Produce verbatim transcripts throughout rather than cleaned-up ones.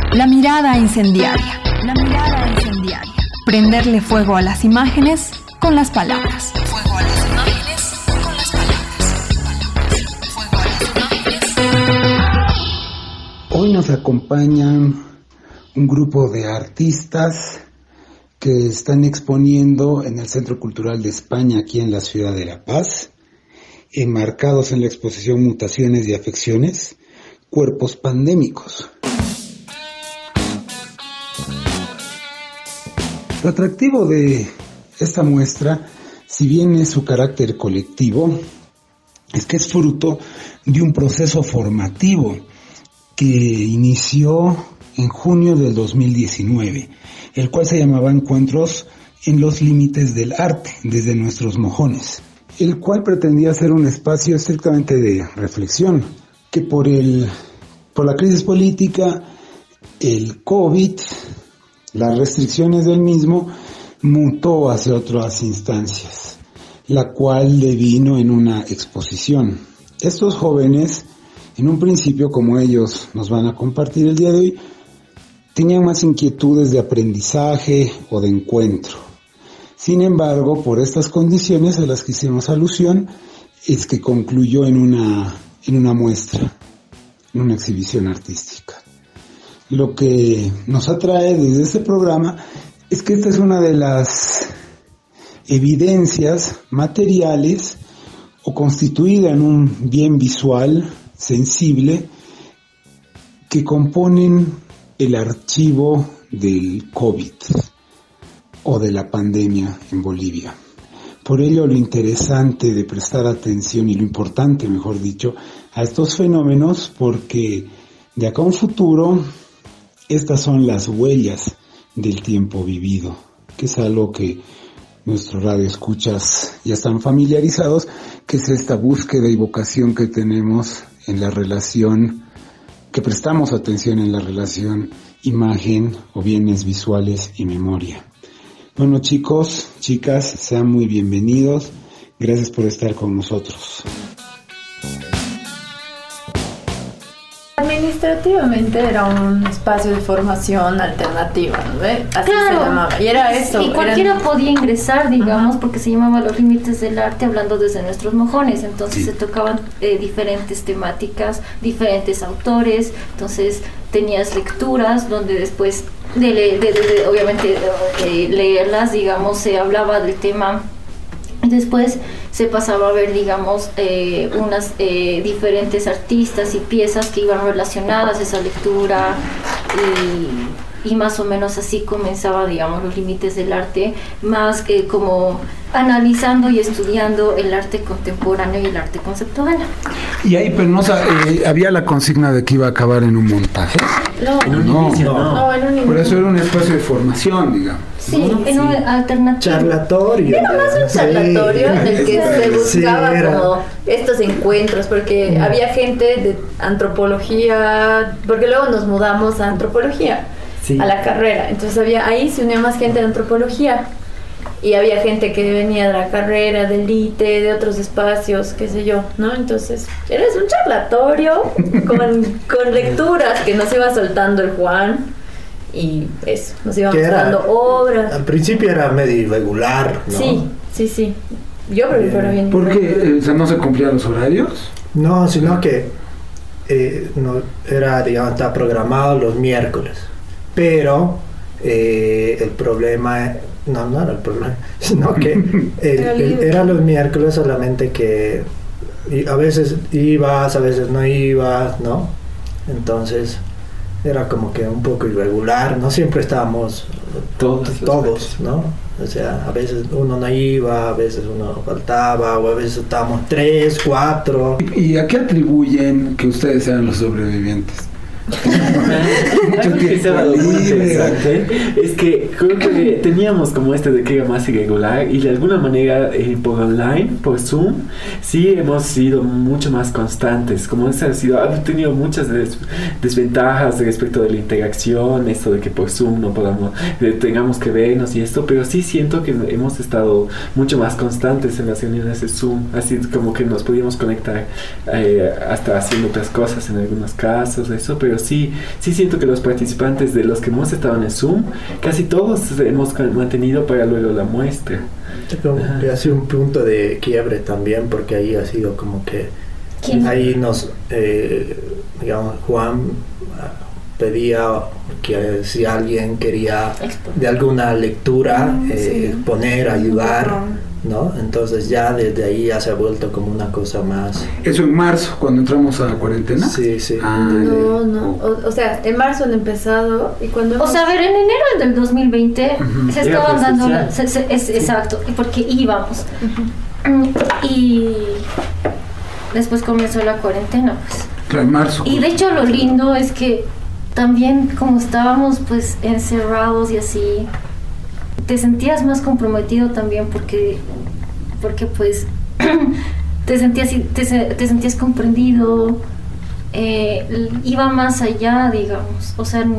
La mirada incendiaria. La mirada incendiaria. Prenderle fuego a las imágenes con las palabras. Fuego a las imágenes con las palabras. Fuego a las imágenes. Hoy nos acompañan un grupo de artistas que están exponiendo en el Centro Cultural de España, aquí en la ciudad de La Paz, enmarcados en la exposición Mutaciones y Afecciones, Cuerpos Pandémicos. Lo atractivo de esta muestra, si bien es su carácter colectivo, es que es fruto de un proceso formativo que inició en junio del dos mil diecinueve, el cual se llamaba Encuentros en los Límites del Arte, desde nuestros mojones, el cual pretendía ser un espacio estrictamente de reflexión, que por el, por la crisis política, el COVID, las restricciones del mismo, mutó hacia otras instancias, la cual devino en una exposición. Estos jóvenes, en un principio, como ellos nos van a compartir el día de hoy, tenían más inquietudes de aprendizaje o de encuentro. Sin embargo, por estas condiciones a las que hicimos alusión, es que concluyó en una, en una muestra, en una exhibición artística. Lo que nos atrae desde este programa es que esta es una de las evidencias materiales o constituida en un bien visual, sensible, que componen el archivo del COVID o de la pandemia en Bolivia. Por ello, lo interesante de prestar atención y lo importante, mejor dicho, a estos fenómenos, porque de acá a un futuro, estas son las huellas del tiempo vivido, que es algo que nuestros radioescuchas ya están familiarizados, que es esta búsqueda y vocación que tenemos en la relación, que prestamos atención en la relación imagen o bienes visuales y memoria. Bueno, chicos, chicas, sean muy bienvenidos. Gracias por estar con nosotros. Administrativamente era un espacio de formación alternativa, ¿no? ¿Eh? Así claro. se llamaba. Y era eso. Y cualquiera eran... podía ingresar, digamos, uh-huh. porque se llamaba Los Límites del Arte, hablando desde nuestros mojones. Entonces sí. se tocaban eh, diferentes temáticas, diferentes autores. Entonces tenías lecturas donde después de, le- de, de, de obviamente de, de leerlas, digamos, se hablaba del tema. Después se pasaba a ver, digamos, eh, unas eh, diferentes artistas y piezas que iban relacionadas a esa lectura y, y más o menos así comenzaba, digamos, Los Límites del Arte, más que como analizando y estudiando el arte contemporáneo y el arte conceptual. Y ahí, pero no, eh, había la consigna de que iba a acabar en un montaje. No, en un no, inicio, no. no en un inicio. Por eso era un espacio de formación, digamos. Sí, ¿no? en un alternativo. Charlatorio. Era más un charlatorio sí. en el que se buscaba sí, como estos encuentros, porque mm. había gente de antropología, porque luego nos mudamos a antropología, sí. a la carrera, entonces había ahí se unía más gente de antropología y había gente que venía de la carrera, del I T E, de otros espacios, qué sé yo, ¿no? Entonces era un charlatorio con, con lecturas que nos iba soltando el Juan. Y eso, nos iba mostrando obras. Al principio era medio irregular, ¿no? Sí, sí, sí. Yo creo que era bien. ¿Por qué? O sea, ¿no se cumplían los horarios? No, sino que eh, no, era, digamos, estaba programado los miércoles. Pero eh, el problema, no, no era el problema, sino que el, el, era los miércoles, solamente que a veces ibas, a veces no ibas, ¿no? Entonces era como que un poco irregular, no siempre estábamos todos, todos, ¿no? O sea, a veces uno no iba, a veces uno faltaba, o a veces estábamos tres, cuatro. ¿Y a qué atribuyen que ustedes sean los sobrevivientes? Mucho tiempo libre. Es que creo que teníamos como este de que era más irregular y de alguna manera eh, por online, por Zoom, sí hemos sido mucho más constantes. Como esa ha sido, ha tenido muchas des- desventajas respecto de la interacción, esto de que por Zoom no podamos, eh, tengamos que vernos y esto, pero sí siento que hemos estado mucho más constantes en las reuniones de Zoom, así como que nos podíamos conectar eh, hasta haciendo otras cosas en algunos casos, eso, pero pero sí, sí siento que los participantes de los que hemos estado en el Zoom, casi todos hemos mantenido para luego la muestra. Ha sido un punto de quiebre también, porque ahí ha sido como que ¿Quién? Ahí nos, eh, digamos, Juan pedía que si alguien quería de alguna lectura eh, sí. exponer, ayudar, ¿no? Entonces ya desde ahí ya se ha vuelto como una cosa más... ¿Eso en marzo, cuando entramos a la cuarentena? Sí, sí. Ah, no, no, o, o sea, en marzo han empezado y cuando... Hemos... O sea, a ver, en enero del dos mil veinte uh-huh. se estaban dando... La, se, se, es, sí. Exacto, porque íbamos. Uh-huh. Y después comenzó la cuarentena, pues. Claro, en marzo. Y de hecho lo lindo es que también como estábamos pues encerrados y así, te sentías más comprometido también porque, porque pues te sentías, te, te sentías comprendido, eh, iba más allá, digamos, o sea,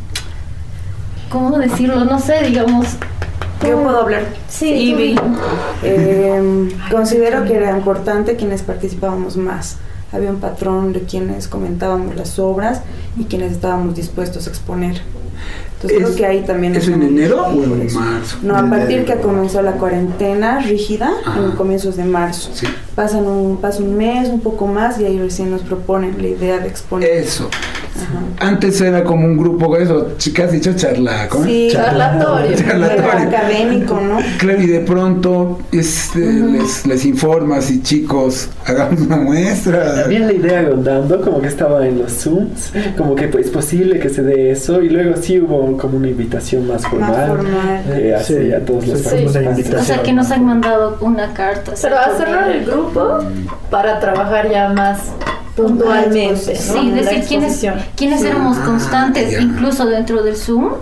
¿cómo decirlo? No sé, digamos. Yo puedo hablar. Sí, Ivy. Eh, considero que era importante quienes participábamos más. Había un patrón de quienes comentábamos las obras y quienes estábamos dispuestos a exponer. Entonces ¿Es, creo que ahí también... ¿Es en enero o en marzo? No, a partir que comenzó la cuarentena rígida, ajá, en comienzos de marzo. Sí. Pasan un, pasa un mes, un poco más, y ahí recién nos proponen la idea de exponer. Eso. Ajá. Antes era como un grupo, eso, chicas, dicho charla, ¿cómo? Sí, charlatorio. Charlatorio. Académico, ¿no? Claro, y de pronto este, uh-huh. les, les informas y chicos, hagamos una muestra. Había la idea rondando, como que estaba en los Zooms, como que es posible que se dé eso, y luego sí hubo como una invitación más formal, más formal. Eh, así sí, a todos los participantes. Sí. O sea, que nos han mandado una carta. Pero a cerrar el grupo para trabajar ya más puntualmente, ¿no? Sí, decir quiénes, quiénes sí. éramos constantes, ah, incluso dentro del Zoom,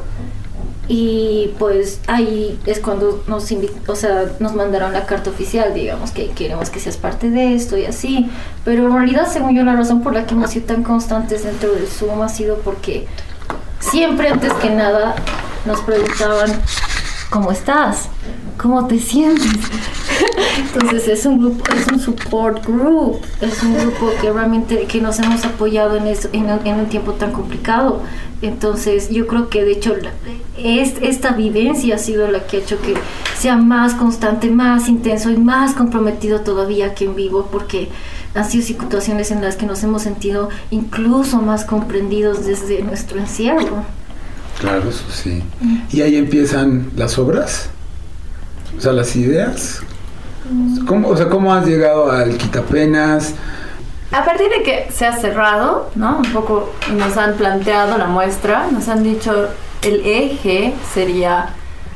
y pues ahí es cuando nos invit- o sea, nos mandaron la carta oficial, digamos, que queremos que seas parte de esto y así, pero en realidad, según yo, la razón por la que hemos sido tan constantes dentro del Zoom ha sido porque siempre, antes que nada, nos preguntaban ¿cómo estás? ¿Cómo te sientes? Entonces es un grupo, es un support group, es un grupo que realmente que nos hemos apoyado en, eso, en, en un tiempo tan complicado. Entonces yo creo que de hecho es, esta vivencia ha sido la que ha hecho que sea más constante, más intenso y más comprometido todavía que en vivo, porque han sido situaciones en las que nos hemos sentido incluso más comprendidos desde nuestro encierro. Claro, eso sí. ¿Y ahí empiezan las obras? O sea, las ideas. ¿Cómo, o sea, ¿cómo has llegado al quitapenas? A partir de que se ha cerrado, ¿no? Un poco nos han planteado la muestra, nos han dicho el eje sería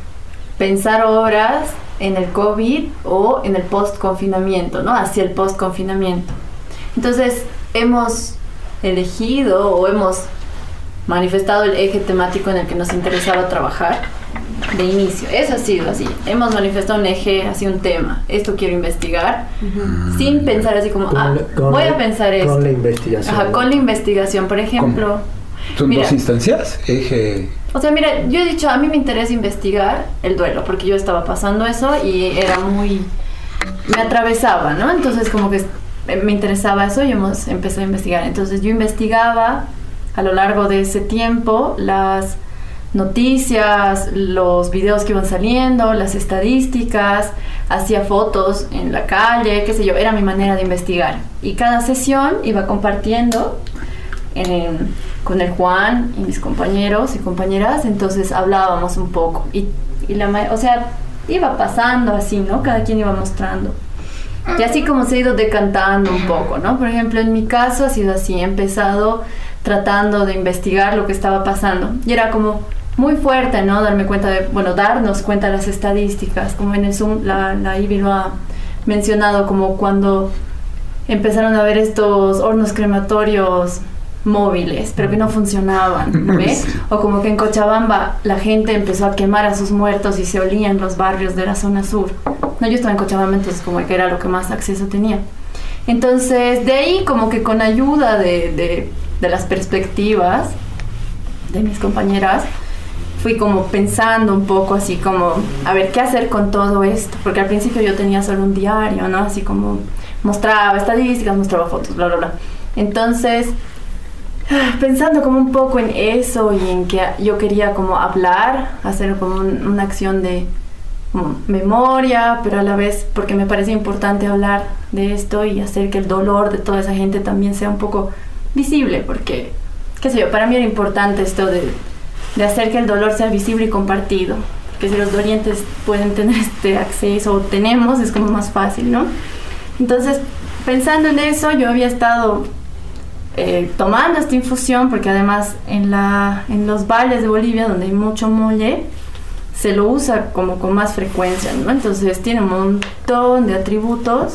pensar obras en el COVID o en el post-confinamiento, ¿no? Hacia el post-confinamiento. Entonces, hemos elegido o hemos manifestado el eje temático en el que nos interesaba trabajar de inicio. Eso ha sido así. Hemos manifestado un eje, así un tema. Esto quiero investigar, uh-huh. sin pensar así como, con ah, la, voy la, a pensar esto. Con la investigación. Ajá, con la investigación, por ejemplo. ¿Cómo? ¿Son mira, dos instancias? Eje... O sea, mira, yo he dicho, a mí me interesa investigar el duelo, porque yo estaba pasando eso y era muy... me atravesaba, ¿no? Entonces como que me interesaba eso y hemos empezado a investigar. Entonces yo investigaba a lo largo de ese tiempo las noticias, los videos que iban saliendo, las estadísticas, hacía fotos en la calle, qué sé yo, era mi manera de investigar. Y cada sesión iba compartiendo en, con el Juan y mis compañeros y compañeras, entonces hablábamos un poco. Y, y la, o sea, iba pasando así, ¿no? Cada quien iba mostrando. Y así como se ha ido decantando un poco, ¿no? Por ejemplo, en mi caso ha sido así, he empezado tratando de investigar lo que estaba pasando. Y era como muy fuerte, ¿no? Darme cuenta de, bueno, darnos cuenta de las estadísticas, como en el Zoom, la, la Ivy lo ha mencionado, como cuando empezaron a haber estos hornos crematorios móviles, pero que no funcionaban, ¿ves? O como que en Cochabamba la gente empezó a quemar a sus muertos y se olían los barrios de la zona sur. No, yo estaba en Cochabamba, entonces como que era lo que más acceso tenía. Entonces, de ahí como que con ayuda de, de, de las perspectivas de mis compañeras, fui como pensando un poco así como, a ver, ¿qué hacer con todo esto? Porque al principio yo tenía solo un diario, ¿no? Así como mostraba estadísticas, mostraba fotos, bla, bla, bla. Entonces, pensando como un poco en eso y en que yo quería como hablar, hacer como un, una acción de como memoria, pero a la vez porque me parece importante hablar de esto y hacer que el dolor de toda esa gente también sea un poco visible, porque, qué sé yo, para mí era importante esto de, de hacer que el dolor sea visible y compartido, que si los dolientes pueden tener este acceso o tenemos, es como más fácil, ¿no? Entonces, pensando en eso, yo había estado eh, tomando esta infusión, porque además en, la, en los valles de Bolivia, donde hay mucho molle, se lo usa como con más frecuencia, ¿no? Entonces tiene un montón de atributos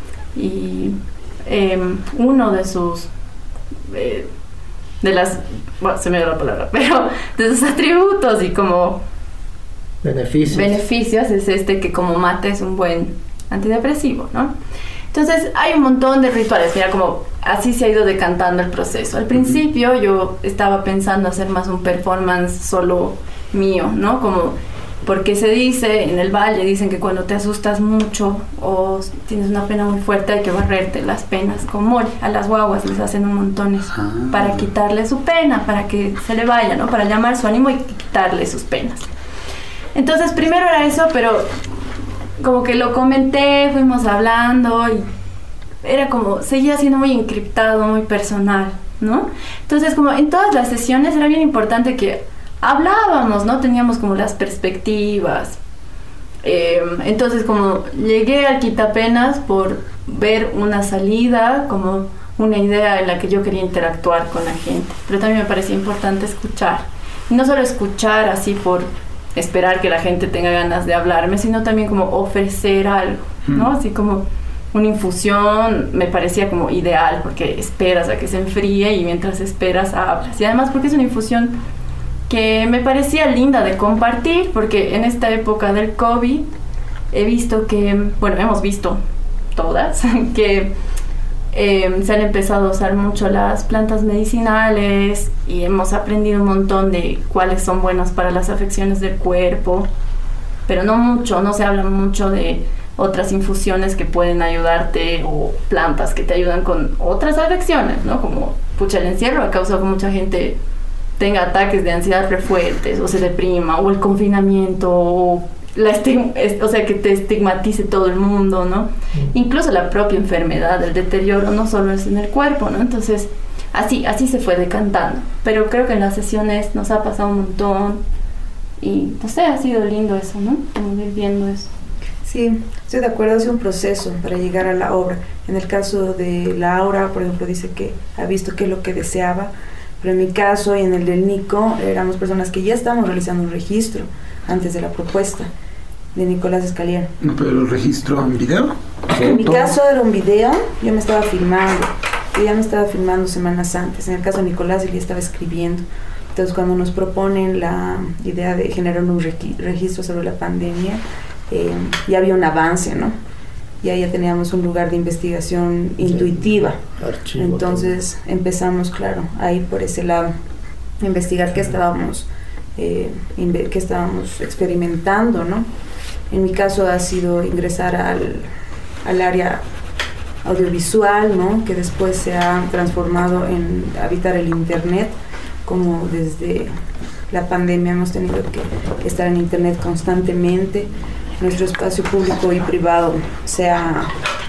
y eh, uno de sus, eh, de las, bueno, se me dio la palabra, pero de sus atributos y como beneficios. beneficios es este que como mate es un buen antidepresivo, ¿no? Entonces hay un montón de rituales, mira, como así se ha ido decantando el proceso. Al principio uh-huh. yo estaba pensando hacer más un performance solo mío, ¿no? Como porque se dice en el valle, dicen que cuando te asustas mucho o tienes una pena muy fuerte hay que barrerte las penas con mole. A las guaguas les hacen un montón ah. para quitarle su pena, para que se le vaya, ¿no? Para llamar su ánimo y quitarle sus penas. Entonces primero era eso, pero como que lo comenté, fuimos hablando y era como, seguía siendo muy encriptado, muy personal, ¿no? Entonces como en todas las sesiones era bien importante que hablábamos, ¿no? Teníamos como las perspectivas. Eh, entonces como llegué al quitapenas por ver una salida, como una idea en la que yo quería interactuar con la gente, pero también me parecía importante escuchar. Y no solo escuchar así por esperar que la gente tenga ganas de hablarme, sino también como ofrecer algo, ¿no? Así como una infusión me parecía como ideal, porque esperas a que se enfríe y mientras esperas hablas. Y además porque es una infusión que me parecía linda de compartir, porque en esta época del COVID he visto que, bueno, hemos visto todas, que eh, se han empezado a usar mucho las plantas medicinales y hemos aprendido un montón de cuáles son buenas para las afecciones del cuerpo, pero no mucho, no se habla mucho de otras infusiones que pueden ayudarte o plantas que te ayudan con otras afecciones, ¿no? Como, pucha, el encierro ha causado que mucha gente tenga ataques de ansiedad re fuertes o se deprima, o el confinamiento, o, la estig- o sea, que te estigmatice todo el mundo, ¿no? Mm. Incluso la propia enfermedad, el deterioro, no solo es en el cuerpo, ¿no? Entonces, así, así se fue decantando. Pero creo que en las sesiones nos ha pasado un montón y, no sé, ha sido lindo eso, ¿no? Como ir viendo eso. Sí, estoy de acuerdo, es un proceso para llegar a la obra. En el caso de Laura, por ejemplo, dice que ha visto qué es lo que deseaba. Pero en mi caso y en el del Nico, éramos personas que ya estábamos realizando un registro antes de la propuesta de Nicolás Escalier. ¿Pero el registro en video? En mi caso era un video, yo me estaba filmando, yo ya me estaba filmando semanas antes. En el caso de Nicolás, él ya estaba escribiendo. Entonces, cuando nos proponen la idea de generar un registro sobre la pandemia, eh, ya había un avance, ¿no? Ya ya teníamos un lugar de investigación intuitiva. Archivo, entonces todo. Empezamos, claro, ahí por ese lado, a investigar qué estábamos, eh, inve- qué estábamos experimentando, ¿no? En mi caso ha sido ingresar al, al área audiovisual, ¿no? Que después se ha transformado en habitar el internet, como desde la pandemia hemos tenido que estar en internet constantemente. Nuestro espacio público y privado se ha,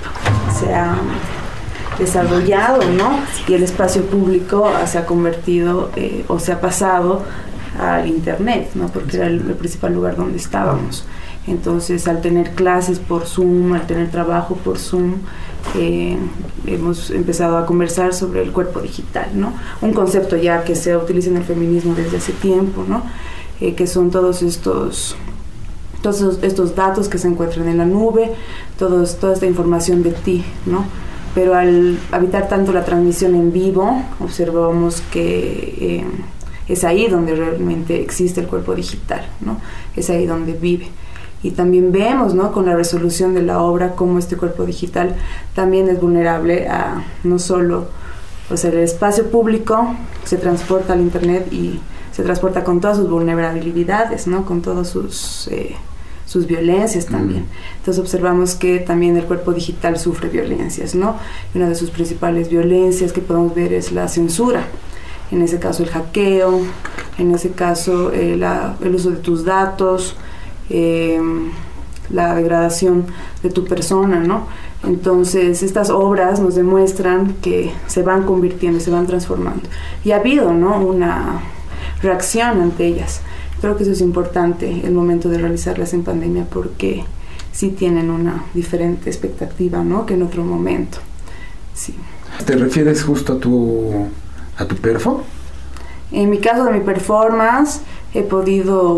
se ha desarrollado, ¿no? Y el espacio público se ha convertido eh, o se ha pasado al internet, ¿no? Porque era el, el principal lugar donde estábamos. Entonces, al tener clases por Zoom, al tener trabajo por Zoom, eh, hemos empezado a conversar sobre el cuerpo digital, ¿no? Un concepto ya que se utiliza en el feminismo desde hace tiempo, ¿no? Eh, que son todos estos... todos estos datos que se encuentran en la nube, todos, toda esta información de ti, ¿no? Pero al habitar tanto la transmisión en vivo, observamos que eh, es ahí donde realmente existe el cuerpo digital, ¿no? Es ahí donde vive. Y también vemos, ¿no? Con la resolución de la obra, cómo este cuerpo digital también es vulnerable a no solo, o sea, el espacio público se transporta al internet y se transporta con todas sus vulnerabilidades, ¿no? Con todos sus... Eh, sus violencias también. Entonces observamos que también el cuerpo digital sufre violencias, ¿no? Y una de sus principales violencias que podemos ver es la censura. en ese caso el hackeo, en ese caso eh, la, el uso de tus datos, eh, la degradación de tu persona, ¿no? Entonces estas obras nos demuestran que se van convirtiendo, se van transformando, y ha habido, ¿no?, una reacción ante ellas. Creo que eso es importante el momento de realizarlas en pandemia, porque sí tienen una diferente expectativa, ¿no?, que en otro momento. Sí. ¿Te refieres justo a tu a tu perfo? En mi caso de mi performance he podido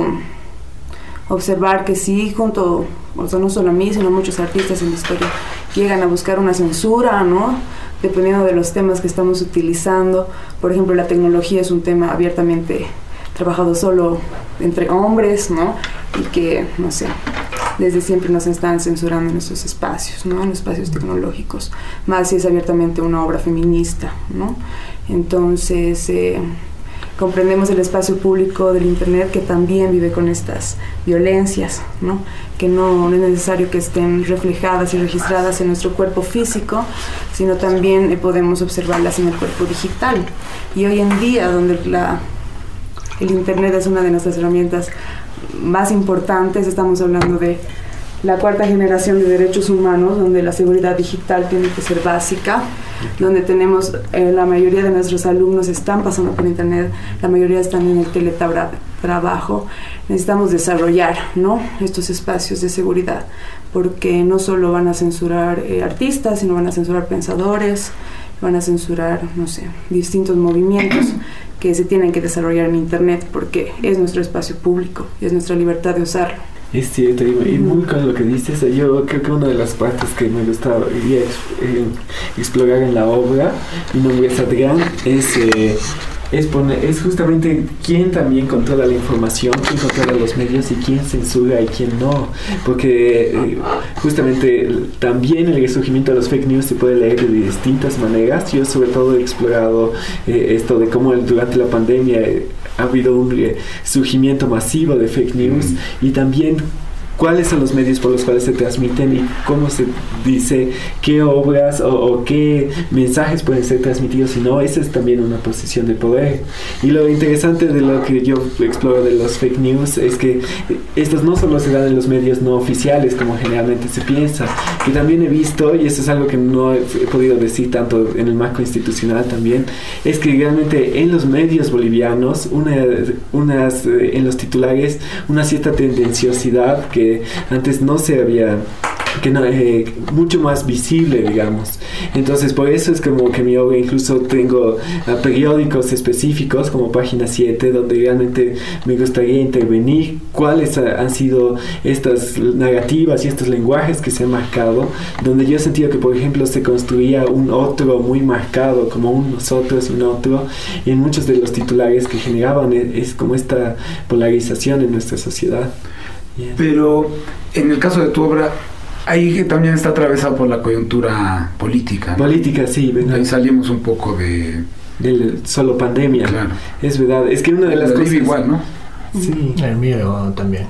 observar que sí, junto, o sea, no solo a mí, sino a muchos artistas en la historia, llegan a buscar una censura, ¿no?, dependiendo de los temas que estamos utilizando. Por ejemplo, la tecnología es un tema abiertamente trabajado solo entre hombres, ¿no?, y que, no sé, desde siempre nos están censurando en esos espacios, ¿no?, en los espacios tecnológicos, más si es abiertamente una obra feminista, ¿no? Entonces, eh, comprendemos el espacio público del Internet, que también vive con estas violencias, ¿no?, que no, no es necesario que estén reflejadas y registradas en nuestro cuerpo físico, sino también eh, podemos observarlas en el cuerpo digital. Y hoy en día, donde la, el Internet es una de nuestras herramientas más importantes, estamos hablando de la cuarta generación de derechos humanos, donde la seguridad digital tiene que ser básica, donde tenemos, eh, la mayoría de nuestros alumnos están pasando por Internet, la mayoría están en el teletrabajo. Necesitamos desarrollar, ¿no?, estos espacios de seguridad, porque no solo van a censurar eh, artistas, sino van a censurar pensadores, van a censurar, no sé, distintos movimientos que se tienen que desarrollar en Internet, porque es nuestro espacio público y es nuestra libertad de usarlo. Es cierto, y muy con lo que dices, yo creo que una de las partes que me gustaría eh, explorar en la obra, Mi nombre es Adrián, es, eh, es, poner, es justamente quién también controla la información, quién controla los medios y quién censura y quién no, porque eh, justamente también el resurgimiento de los fake news se puede leer de distintas maneras. Yo sobre todo he explorado eh, esto de cómo durante la pandemia eh, ha habido un eh, surgimiento masivo de fake news, y también cuáles son los medios por los cuales se transmiten y cómo se dice qué obras o, o qué mensajes pueden ser transmitidos, y no, esa es también una posición de poder. Y lo interesante de lo que yo exploro de los fake news es que estos no solo se dan en los medios no oficiales como generalmente se piensa, que también he visto, y eso es algo que no he podido decir tanto en el marco institucional también, es que realmente en los medios bolivianos, una, unas, en los titulares, una cierta tendenciosidad que antes no se había, que no, eh, mucho más visible, digamos. Entonces por eso es como que mi obra, incluso tengo uh, periódicos específicos como Página siete, donde realmente me gustaría intervenir cuáles uh, han sido estas narrativas y estos lenguajes que se han marcado, donde yo he sentido que, por ejemplo, se construía un otro muy marcado, como un nosotros y un otro, y en muchos de los titulares que generaban es, es como esta polarización en nuestra sociedad. Yeah. Pero en el caso de tu obra, ahí también está atravesado por la coyuntura política, ¿no? Política, sí, ¿verdad? Ahí salimos un poco de... Del solo pandemia. Claro. Es verdad. Es que una de las el cosas... igual, ¿no? Sí. El mío también.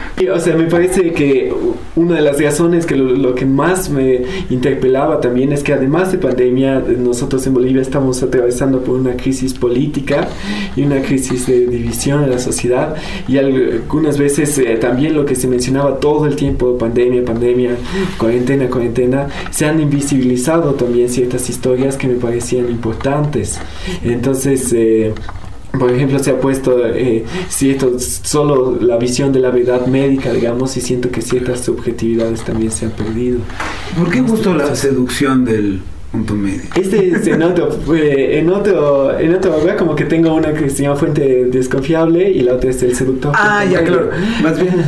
O sea, me parece que una de las razones que lo, lo que más me interpelaba también es que, además de pandemia, nosotros en Bolivia estamos atravesando por una crisis política y una crisis de división en la sociedad, y algunas veces eh, también lo que se mencionaba todo el tiempo, pandemia, pandemia, cuarentena, cuarentena, se han invisibilizado también ciertas historias que me parecían importantes. Entonces, eh, por ejemplo, se ha puesto eh, cierto, solo la visión de la verdad médica, digamos, y siento que ciertas subjetividades también se han perdido. ¿Por qué justo la seducción del punto medio? Este es en otro, eh, en otro, en otra obra, como que tengo una que se llama Fuente Desconfiable y la otra es El Seductor. Ah, ya, claro. Más bien,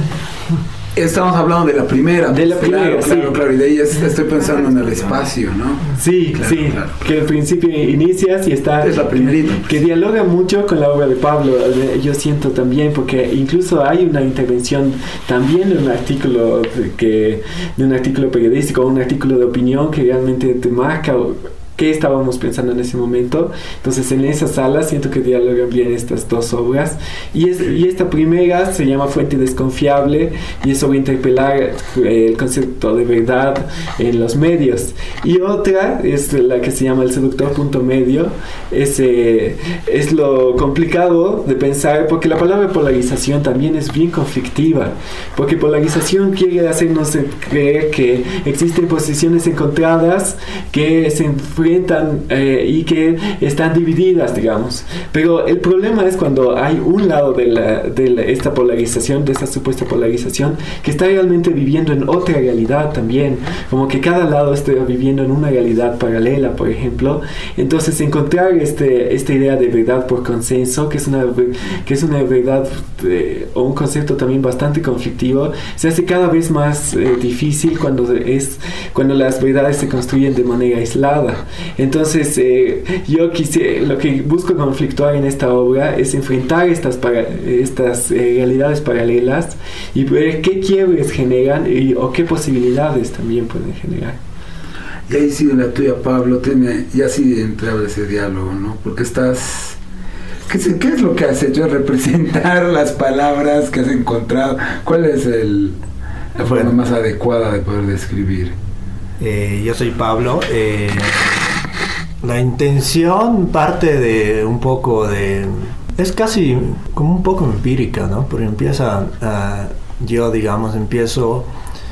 estamos hablando de la primera. De la claro, primera, claro, sí. Claro, y de ahí estoy pensando en el espacio, ¿no? Sí, claro, sí, claro. Que al principio inicias y está... Es la primerita. Que dialoga mucho con la obra de Pablo, yo siento también, porque incluso hay una intervención también de un artículo que, de un artículo periodístico, un artículo de opinión que realmente te marca qué estábamos pensando en ese momento. Entonces en esa sala siento que dialogan bien estas dos obras, y, es, y esta primera se llama Fuente Desconfiable y es sobre interpelar eh, el concepto de verdad en los medios, y otra es la que se llama El Seductor Punto Medio. es, eh, es lo complicado de pensar, porque la palabra polarización también es bien conflictiva, porque polarización quiere hacernos creer que existen posiciones encontradas que se enfrentan eh, y que están divididas, digamos. Pero el problema es cuando hay un lado de, la, de la, esta polarización, de esta supuesta polarización, que está realmente viviendo en otra realidad también, como que cada lado esté viviendo en una realidad paralela, por ejemplo. Entonces encontrar este, esta idea de verdad por consenso, que es una, que es una verdad eh, o un concepto también bastante conflictivo, se hace cada vez más eh, difícil cuando, es, cuando las verdades se construyen de manera aislada. Entonces eh, yo quise, lo que busco conflictuar en esta obra es enfrentar estas, para, estas eh, realidades paralelas y ver qué quiebres generan y, o qué posibilidades también pueden generar. Y ahí sí, la tuya, Pablo, tiene, y así entraba ese diálogo, ¿no? Porque estás... ¿Qué es, ¿Qué es lo que has hecho? Representar las palabras que has encontrado. ¿Cuál es el, la forma bueno, más adecuada de poder describir? Eh, yo soy Pablo. Eh, la intención parte de un poco de... Es casi como un poco empírica, ¿no? Porque empieza... Uh, yo, digamos, empiezo...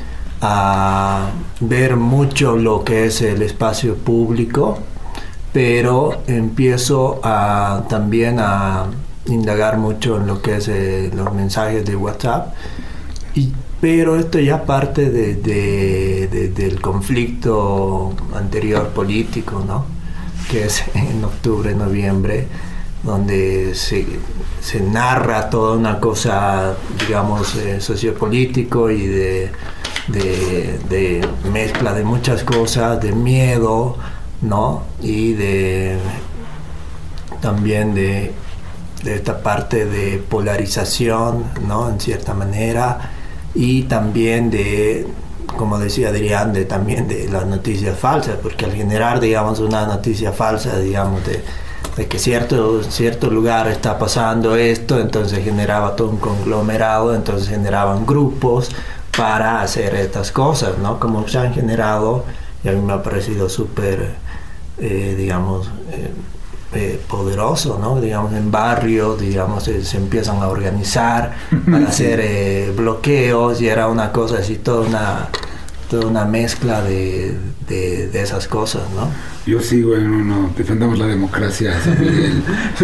a ver mucho lo que es el espacio público, pero empiezo a también a indagar mucho en lo que es eh, los mensajes de WhatsApp, y, pero esto ya parte de, de, de, del conflicto anterior político, ¿no? Que es en octubre, noviembre, donde se, se narra toda una cosa, digamos, eh, sociopolítico y de De, de mezcla de muchas cosas, de miedo, ¿no? Y de también de, de esta parte de polarización, ¿no? En cierta manera, y también de, como decía Adrián, de también de las noticias falsas, porque al generar, digamos, una noticia falsa, digamos, de, de que cierto, cierto lugar está pasando esto, entonces generaba todo un conglomerado, entonces generaban grupos para hacer estas cosas, ¿no? Como se han generado, y a mí me ha parecido súper, eh, digamos, eh, eh, poderoso, ¿no? Digamos, en barrios, digamos, eh, se empiezan a organizar para hacer eh, bloqueos, y era una cosa así, toda una, toda una mezcla de, de, de esas cosas, ¿no? Yo sigo en uno, defendamos la democracia, San Miguel.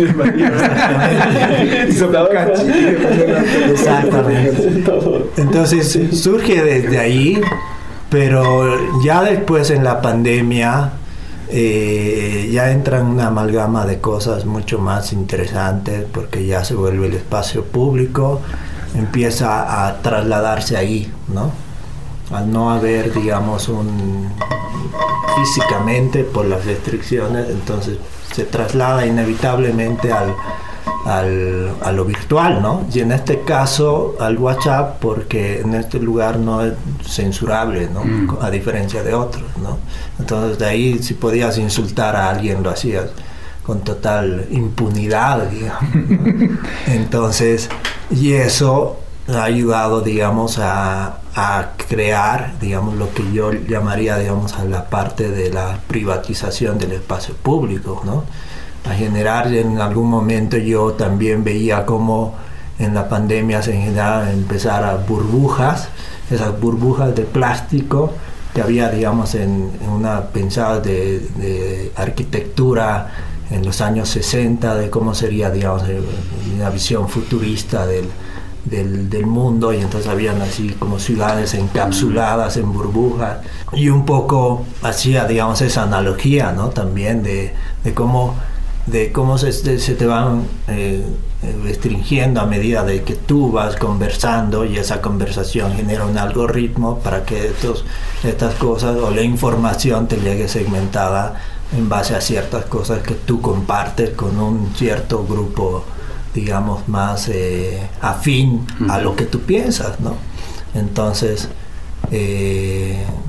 Exactamente. Entonces surge desde ahí, pero ya después en la pandemia eh, ya entra en una amalgama de cosas mucho más interesantes, porque ya se vuelve el espacio público, empieza a trasladarse ahí, ¿no? Al no haber, digamos, un físicamente por las restricciones, entonces se traslada inevitablemente al, al, a lo virtual, ¿no? Y en este caso al WhatsApp, porque en este lugar no es censurable, ¿no? Mm. A diferencia de otros, ¿no? Entonces de ahí, si podías insultar a alguien, lo hacías con total impunidad, digamos, ¿no? Entonces, y eso ha ayudado, digamos, a, a crear, digamos, lo que yo llamaría, digamos, a la parte de la privatización del espacio público, ¿no? A generar, en algún momento yo también veía cómo en la pandemia se generaban, empezar a burbujas, esas burbujas de plástico que había, digamos, en, en una pensada de, de arquitectura en los años sesenta, de cómo sería, digamos, una visión futurista del Del, del mundo, y entonces habían así como ciudades encapsuladas en burbujas, y un poco hacía, digamos, esa analogía, ¿no? También de, de cómo de cómo se, se te van eh, restringiendo a medida de que tú vas conversando, y esa conversación genera un algoritmo para que estos, estas cosas o la información te llegue segmentada en base a ciertas cosas que tú compartes con un cierto grupo, digamos, más eh, afín a lo que tú piensas, ¿no? Entonces, eh,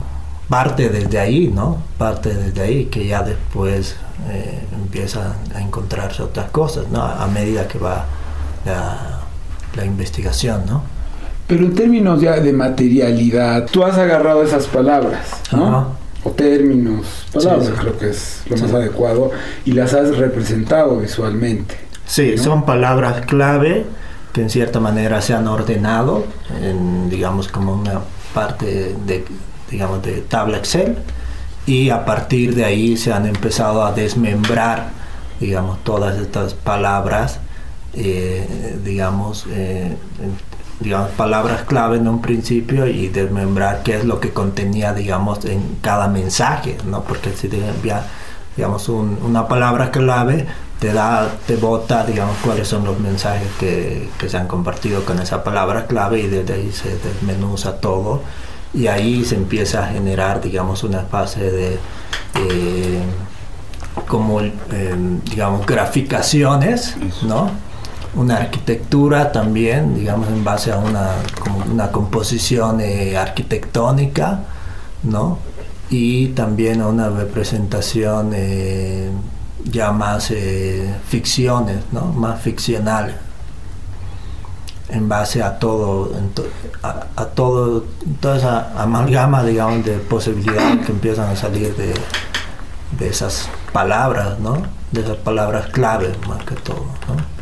parte desde ahí, ¿no? Parte desde ahí, que ya después eh, empieza a encontrarse otras cosas, ¿no? A medida que va la, la investigación, ¿no? Pero en términos ya de materialidad, tú has agarrado esas palabras, ¿no? Ajá. O términos, palabras, sí, sí. Creo que es lo más sí. adecuado, y las has representado visualmente. Sí, ¿no? Son palabras clave que en cierta manera se han ordenado, en, digamos, como una parte de, digamos, de tabla Excel, y a partir de ahí se han empezado a desmembrar, digamos, todas estas palabras, eh, digamos, eh, digamos, palabras clave en un principio y desmembrar qué es lo que contenía, digamos, en cada mensaje, ¿no? Porque si te envía, digamos, un, una palabra clave, te da, te bota, digamos, cuáles son los mensajes que, que se han compartido con esa palabra clave, y desde ahí se desmenuza todo, y ahí se empieza a generar, digamos, una fase de, eh, como, eh, digamos, graficaciones, ¿no? Una arquitectura también, digamos, en base a una, como una composición eh, arquitectónica, ¿no? Y también a una representación eh, ya más eh, ficciones, ¿no? Más ficcional, en base a todo, a, a todo, toda esa amalgama, digamos, de posibilidades que empiezan a salir de, de esas palabras, ¿no? De esas palabras clave, más que todo, ¿no?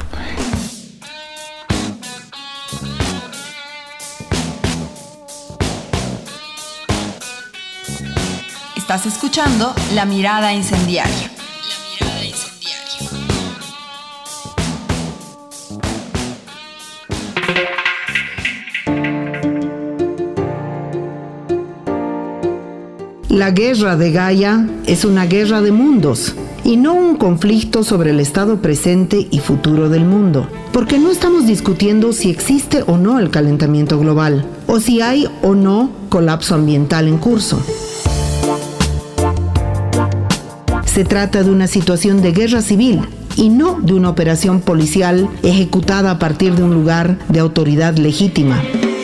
Estás escuchando La Mirada Incendiaria. La Mirada Incendiaria. La guerra de Gaia es una guerra de mundos y no un conflicto sobre el estado presente y futuro del mundo, porque no estamos discutiendo si existe o no el calentamiento global, o si hay o no colapso ambiental en curso. Se trata de una situación de guerra civil y no de una operación policial ejecutada a partir de un lugar de autoridad legítima.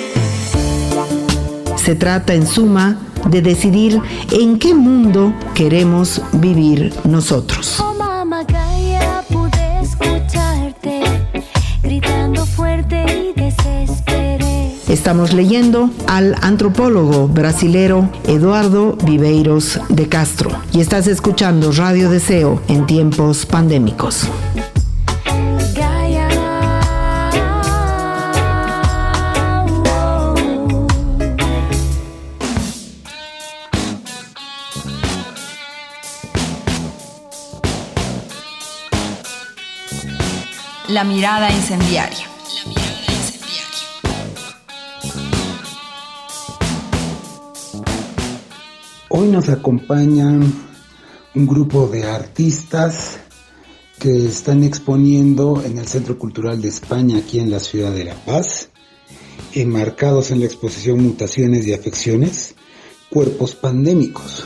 Se trata, en suma, de decidir en qué mundo queremos vivir nosotros. Oh, mamá Gaia, pude escucharte gritando fuerte y desesperé. Estamos leyendo al antropólogo brasilero Eduardo Viveiros de Castro y estás escuchando Radio Deseo en tiempos pandémicos. La Mirada Incendiaria. Hoy nos acompañan un grupo de artistas que están exponiendo en el Centro Cultural de España, aquí en la ciudad de La Paz, enmarcados en la exposición Mutaciones y Afecciones, Cuerpos Pandémicos.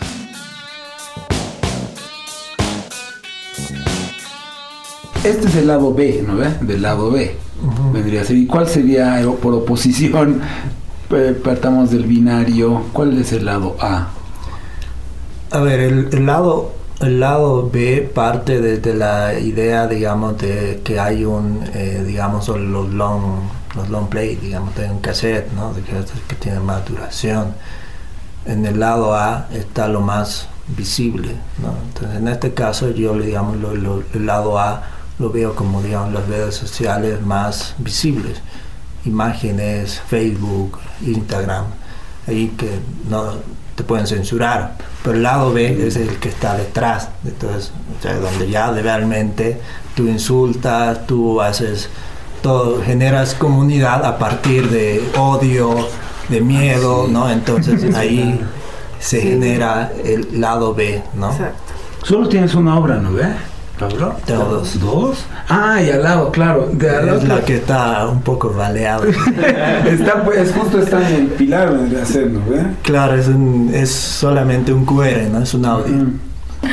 Este es el lado B, ¿no ve? Del lado B, uh-huh. Vendría a ser. ¿Y cuál sería, por oposición, eh, partamos del binario, cuál es el lado A? A ver, el, el lado el lado B parte desde la idea, digamos, de que hay un, eh, digamos, los long los long play, digamos, de un cassette, ¿no? De que, que tiene más duración. En el lado A está lo más visible, ¿no? Entonces, en este caso, yo, digamos, lo, lo, el lado A lo veo como, digamos, las redes sociales más visibles, imágenes, Facebook, Instagram, ahí que no te pueden censurar, pero el lado B es el que está detrás, entonces, o sea, donde ya realmente tú insultas, tú haces todo, generas comunidad a partir de odio, de miedo, ¿no? Entonces ahí se sí. genera el lado B, ¿no? Exacto. Solo tienes una obra, ¿no ve? ¿Pablo? Tengo dos. ¿Dos? Ah, y al lado, claro. De al es lado, la que está un poco baleada. está, pues, justo está en el pilar, vendría a ser, ¿no ve? Claro, es, un, es solamente un Q R, ¿no? Es un audio. Mm.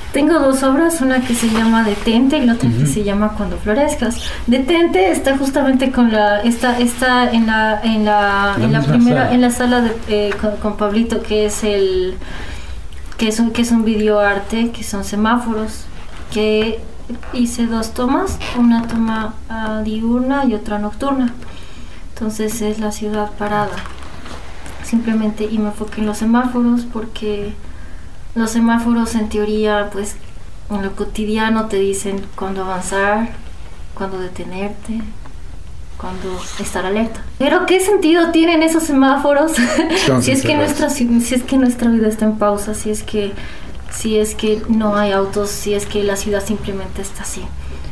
Tengo dos obras, una que se llama Detente y la otra uh-huh. que se llama Cuando florezcas. Detente está justamente con la está está en la en la, la en la primera sala. en la sala de, eh, con, con Pablito, que es el que es un que es un videoarte, que son semáforos, que hice dos tomas, una toma uh, diurna y otra nocturna. Entonces es la ciudad parada. Simplemente, y me enfoqué en los semáforos porque los semáforos en teoría, pues en lo cotidiano te dicen cuándo avanzar, cuándo detenerte, cuándo estar alerta. Pero ¿qué sentido tienen esos semáforos si es que nuestra si es que nuestra vida está en pausa, si es que si es que no hay autos, si es que la ciudad simplemente está así?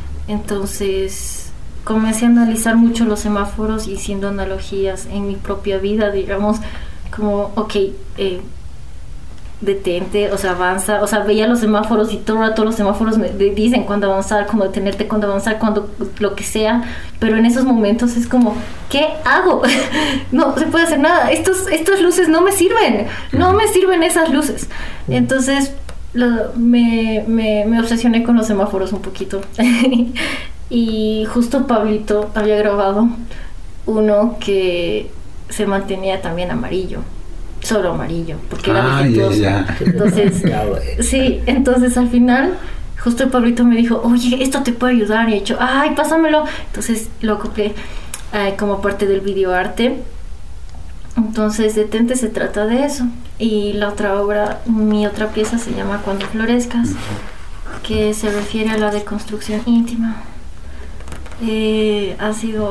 Entonces comencé a analizar mucho los semáforos y haciendo analogías en mi propia vida, digamos, como, ok, eh, detente, o sea, avanza, o sea, veía los semáforos y todo el rato los semáforos me dicen cuándo avanzar, cómo detenerte, cuándo avanzar, cuándo lo que sea, pero en esos momentos es como, ¿qué hago? No se puede hacer nada, estos, estas luces no me sirven, no me sirven esas luces. Entonces lo, me, me, me obsesioné con los semáforos un poquito y justo Pablito había grabado uno que se mantenía también amarillo, solo amarillo, porque era ah, defectuoso. Yeah, yeah. Entonces, sí, entonces al final, justo el Pablito me dijo, oye, esto te puede ayudar, y he dicho, ay, pásamelo. Entonces lo copié eh, como parte del videoarte. Entonces, Detente se trata de eso. Y la otra obra, mi otra pieza se llama Cuando florezcas, que se refiere a la deconstrucción íntima. Eh, ha sido...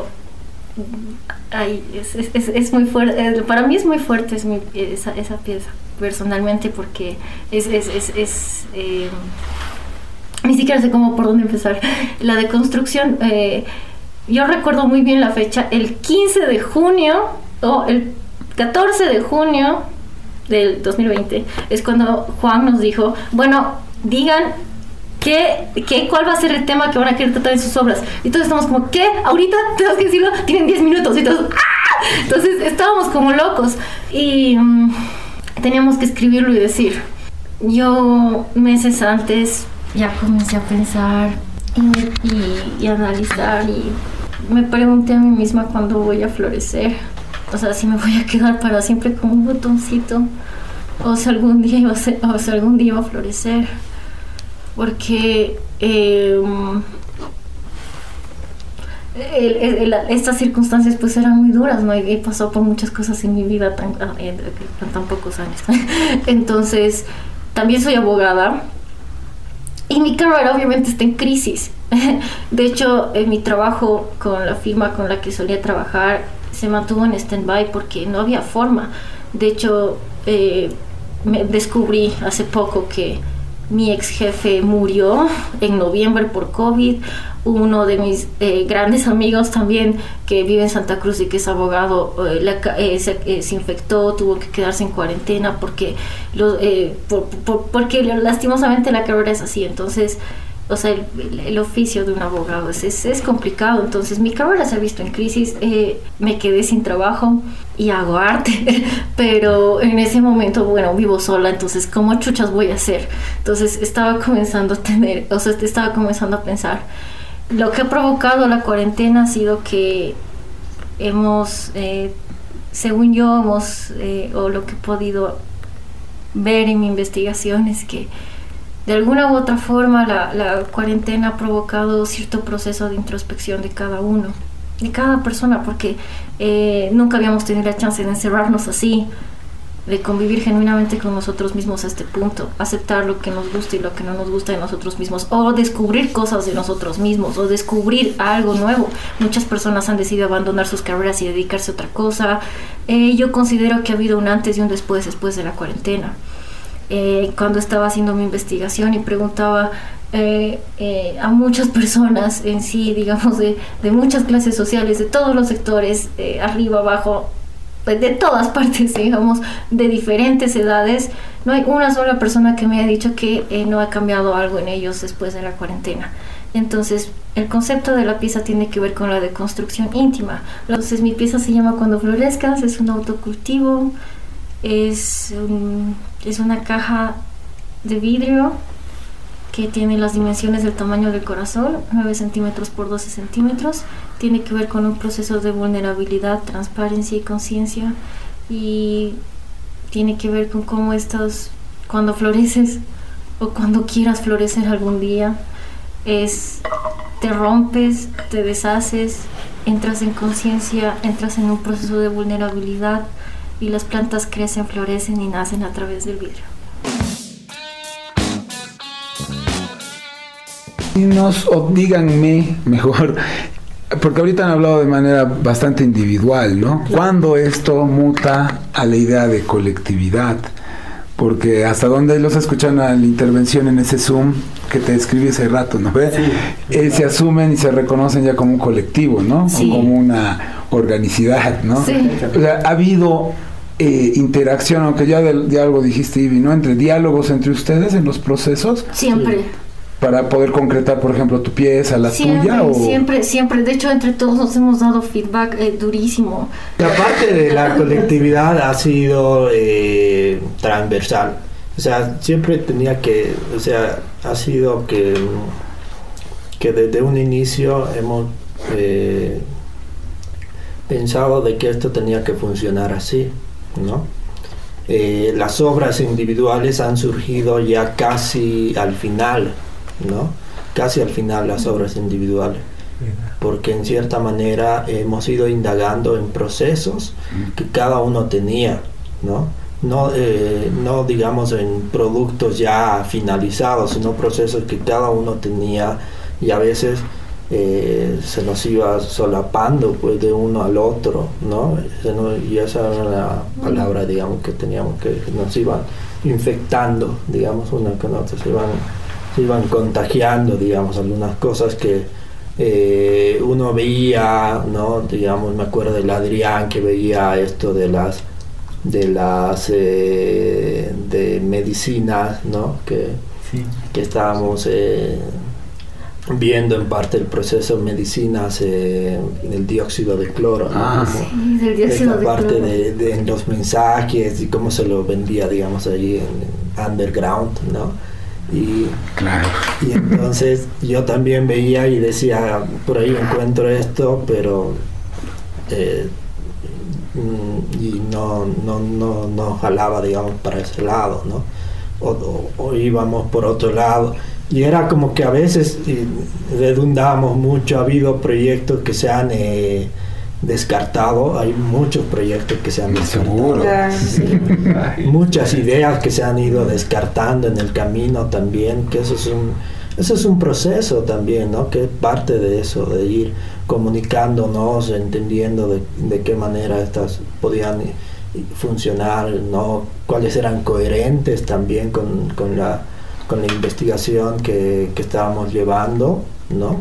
Ay, es, es, es, es muy fuerte, para mí es muy fuerte es muy, esa, esa pieza personalmente, porque es, es, es, es eh, ni siquiera sé cómo por dónde empezar. La deconstrucción, eh, yo recuerdo muy bien la fecha, el quince de junio o el catorce de junio del dos mil veinte es cuando Juan nos dijo, bueno, digan ¿Qué, qué, ¿cuál va a ser el tema que van a querer tratar en sus obras? Y todos estamos como, ¿qué? ¿Ahorita? ¿Tenemos que decirlo? Tienen diez minutos. Y todos, ¡ah! Entonces estábamos como locos. Y um, teníamos que escribirlo y decir. Yo meses antes ya comencé a pensar y, y, y analizar. Y me pregunté a mí misma cuándo voy a florecer. O sea, si me voy a quedar para siempre como un botoncito. O si algún día iba a, ser, o si algún día iba a florecer. Porque eh, el, el, el, estas circunstancias pues eran muy duras, ¿no? He pasado por muchas cosas en mi vida tan, en, en tan pocos años. Entonces, también soy abogada y mi carrera obviamente está en crisis. De hecho, en mi trabajo con la firma con la que solía trabajar se mantuvo en stand-by porque no había forma. De hecho, eh, me descubrí hace poco que mi ex jefe murió en noviembre por COVID. Uno de mis eh, grandes amigos también, que vive en Santa Cruz y que es abogado, eh, la, eh, se, eh, se infectó, tuvo que quedarse en cuarentena porque, lo, eh, por, por, porque lastimosamente la carrera es así. Entonces, o sea, el, el oficio de un abogado es, es, es complicado. Entonces mi carrera se ha visto en crisis, eh, me quedé sin trabajo y hago arte, pero en ese momento, bueno, vivo sola, entonces ¿cómo chuchas voy a hacer? Entonces estaba comenzando a tener, o sea, estaba comenzando a pensar. Lo que ha provocado la cuarentena ha sido que hemos, eh, según yo, hemos, eh, o lo que he podido ver en mi investigación es que de alguna u otra forma la, la cuarentena ha provocado cierto proceso de introspección de cada uno, de cada persona, porque eh, nunca habíamos tenido la chance de encerrarnos así, de convivir genuinamente con nosotros mismos a este punto, aceptar lo que nos gusta y lo que no nos gusta de nosotros mismos, o descubrir cosas de nosotros mismos, o descubrir algo nuevo. Muchas personas han decidido abandonar sus carreras y dedicarse a otra cosa. Eh, yo considero que ha habido un antes y un después después de la cuarentena. Eh, cuando estaba haciendo mi investigación y preguntaba eh, eh, a muchas personas en sí, digamos, de, de muchas clases sociales, de todos los sectores, eh, arriba, abajo, de todas partes, digamos, de diferentes edades, no hay una sola persona que me haya dicho que eh, no ha cambiado algo en ellos después de la cuarentena. Entonces, el concepto de la pieza tiene que ver con la deconstrucción íntima. Entonces, mi pieza se llama Cuando florezcas, es un autocultivo, es, un, es una caja de vidrio que tiene las dimensiones del tamaño del corazón, nueve centímetros por doce centímetros. Tiene que ver con un proceso de vulnerabilidad, transparencia y conciencia, y tiene que ver con cómo estás cuando floreces o cuando quieras florecer algún día. Es, te rompes, te deshaces, entras en conciencia, entras en un proceso de vulnerabilidad, y las plantas crecen, florecen y nacen a través del vidrio. Nos, o díganme mejor, porque ahorita han hablado de manera bastante individual, ¿no? ¿Cuándo esto muta a la idea de colectividad? Porque hasta donde los escuchan a la intervención en ese Zoom que te describí hace rato, ¿no? Sí, eh, se asumen y se reconocen ya como un colectivo, ¿no? Sí. O como una organicidad, ¿no? Sí. O sea, ha habido eh, interacción, aunque ya de, de algo dijiste, Ivy, ¿no? Entre diálogos entre ustedes en los procesos. Siempre. Para poder concretar, por ejemplo, tu pieza, la siempre, tuya. ¿O? Siempre, siempre. De hecho, entre todos nos hemos dado feedback eh, durísimo. Y aparte de la colectividad ha sido eh, transversal. O sea, siempre tenía que, o sea, ha sido que, que desde un inicio hemos eh, pensado de que esto tenía que funcionar así, ¿no? Eh, las obras individuales han surgido ya casi al final, ¿no? Casi al final las obras individuales, porque en cierta manera hemos ido indagando en procesos que cada uno tenía, ¿no? No, eh, no digamos en productos ya finalizados, sino procesos que cada uno tenía, y a veces eh, se nos iba solapando pues de uno al otro, ¿no? Y esa era la palabra, digamos, que teníamos, que nos iban infectando, digamos, una con otra, se iban, se iban contagiando, digamos, algunas cosas que eh, uno veía, ¿no? Digamos, me acuerdo del Adrián que veía esto de las de las eh, de medicinas, ¿no? Que, sí. que estábamos eh, viendo en parte el proceso de medicinas eh, del dióxido de cloro, ¿no? Ah, sí, del dióxido esta de parte cloro. de, de en los mensajes y cómo se lo vendía, digamos, allí en, en underground, ¿no? Y, claro. y entonces yo también veía y decía, por ahí encuentro esto, pero eh, y no, no, no, no jalaba, digamos, para ese lado, ¿no? O, o, o íbamos por otro lado, y era como que a veces redundábamos mucho. Ha habido proyectos que se han eh, descartado, hay muchos proyectos que se han descartado, sí. Muchas ideas que se han ido descartando en el camino también, que eso es un eso es un proceso también, ¿no? Que es parte de eso, de ir comunicándonos, entendiendo de, de qué manera estas podían funcionar, ¿no? Cuáles eran coherentes también con, con la con la investigación que, que estábamos llevando, ¿no?